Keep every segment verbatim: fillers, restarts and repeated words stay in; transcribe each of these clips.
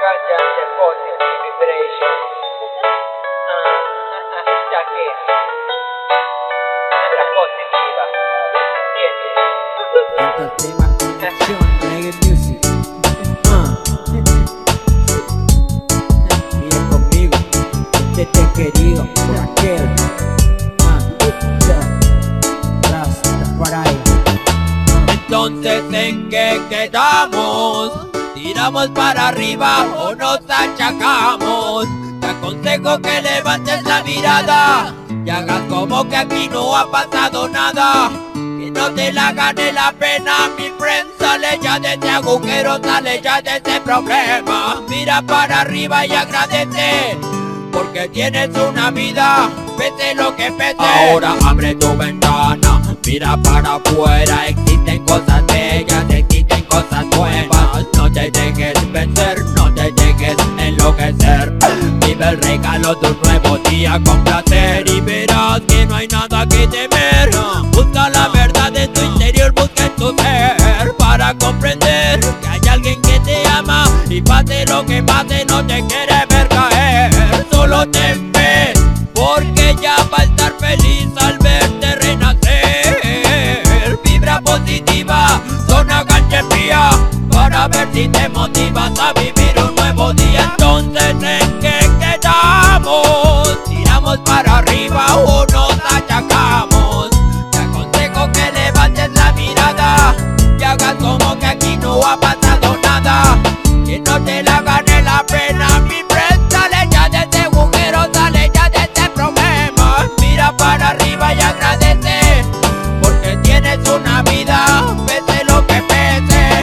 ganja de positive vibration. Ah, ah, ah, ya que vibra positiva, ¿entiendes? Canta el tema Conexión, Reggae Music. Ah. Vive conmigo, este te querido por aquel. Ah, ya. Rastafari. Entonces, ¿en qué quedamos? ¿Tiramos para arriba o nos achacamos? Te aconsejo que levantes la mirada y hagas como que aquí no ha pasado nada. Que no te la gane la pena, mi friend. Sale ya de ese agujero, sale ya de ese problema. Mira para arriba y agradece, porque tienes una vida, pese lo que pese. Ahora abre tu ventana, mira para afuera. Existen cosas bellas, existen cosas nuevas. No te dejes vencer, no te dejes enloquecer. Vive el regalo de un nuevo día con placer y verás que no hay nada que temer. Busca la verdad en tu interior, busca en tu ser, para comprender que hay alguien que te ama y pase lo que pase no te quiere ver caer. Solo ten fe, porque ya va a estar feliz al verte renacer. Vibra positiva, zona ganja fría, para ver si te motivas a vivir un nuevo día. Entonces, ¿en qué quedamos? ¿Tiramos para arriba o nos achacamos? Te aconsejo que levantes la mirada y hagas como que aquí no ha pasado nada. Que no te la gane la pena, mi friend. Sale ya de ese agujero, sale ya de ese problema. Mira para arriba y agradece, porque tienes una vida, pese lo que pese.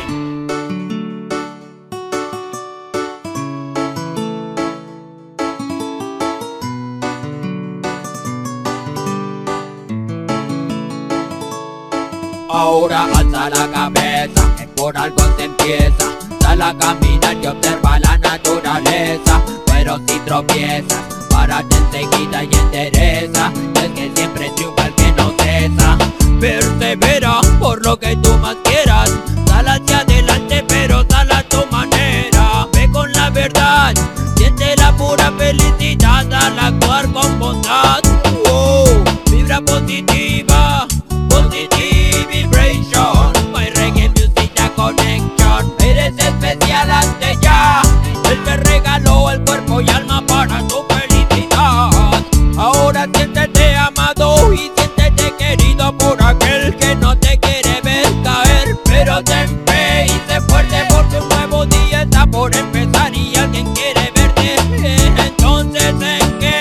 Ahora alza la cabeza, que por algo se empieza. Sal a caminar y observa la naturaleza. Pero si tropiezas, párate enseguida y endereza. Es que siempre triunfa el que no cesa. Persevera por lo que tú más quieras. Sal hacia adelante, pero sal a tu manera. Ve con la verdad, siente la pura felicidad al actuar con bondad. Oh, vibra positiva, positive vibration. My reggae music, la conexión. Eres especial ante ya. Él te regaló el cuerpo y alma para tu felicidad. Ahora siéntete amado y siéntete querido por aquel que no te quiere ver caer. Pero ten fe y sé fuerte, porque un nuevo día está por empezar y alguien quiere verte. Entonces, ¿en qué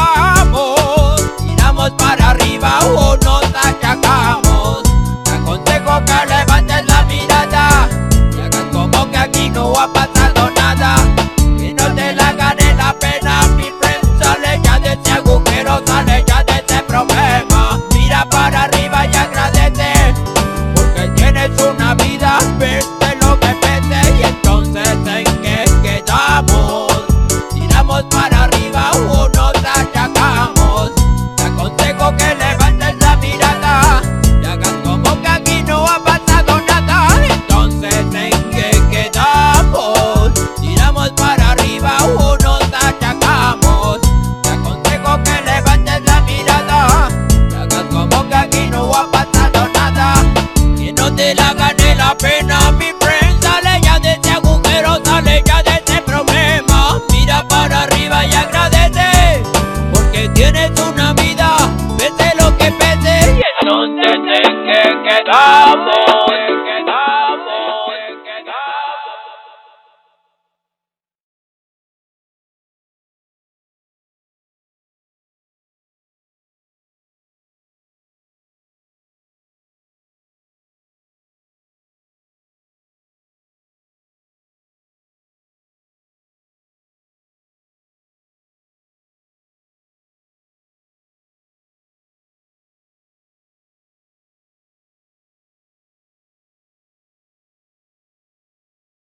quedamos? ¿Tiramos para arriba o nos achacamos? Te aconsejo que levantes la mirada y hagas como que aquí no ha pasado nada. Que no te la gane la pena, mi friend. Sale ya de ese agujero, sale ya de ese problema. Mira para arriba y agradece, porque tienes una vida, pese lo que pese. Y entonces, ¿en qué quedamos? ¿Tiramos para arriba o nos achacamos? Te aconsejo que levantes la mirada y hagas como que aquí no ha pasado nada. Entonces, ¿en qué quedamos? ¿Tiramos para arriba o nos achacamos? Te aconsejo que levantes la mirada y hagas como que aquí no ha pasado nada. Que no te la gane la pena, mi friend. Sale ya de ese agujero, sale ya de ese problema. Mira para arriba y agradece, porque tienes una vida, pese lo que pese. Y entonces, ¿en qué quedamos?